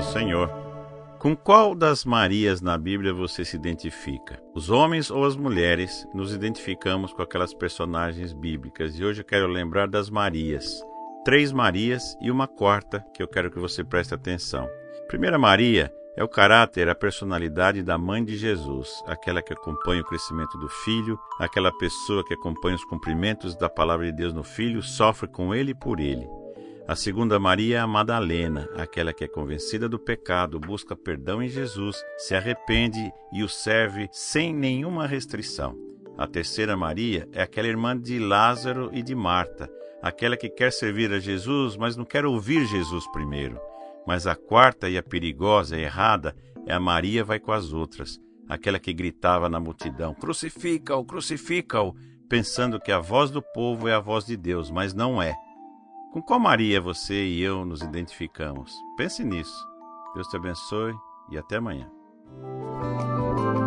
do Senhor. Com qual das Marias na Bíblia você se identifica? Os homens ou as mulheres nos identificamos com aquelas personagens bíblicas. E hoje eu quero lembrar das Marias. 3 Marias e uma quarta que eu quero que você preste atenção. Primeira Maria é o caráter, a personalidade da mãe de Jesus, aquela que acompanha o crescimento do filho, aquela pessoa que acompanha os cumprimentos da palavra de Deus no filho, sofre com ele e por ele. A segunda Maria é a Madalena, aquela que é convencida do pecado, busca perdão em Jesus, se arrepende e o serve sem nenhuma restrição. A terceira Maria é aquela irmã de Lázaro e de Marta, aquela que quer servir a Jesus, mas não quer ouvir Jesus primeiro. Mas a quarta e a perigosa e errada é a Maria vai com as outras, aquela que gritava na multidão, crucifica-o, crucifica-o, pensando que a voz do povo é a voz de Deus, mas não é. Com qual Maria você e eu nos identificamos? Pense nisso. Deus te abençoe e até amanhã.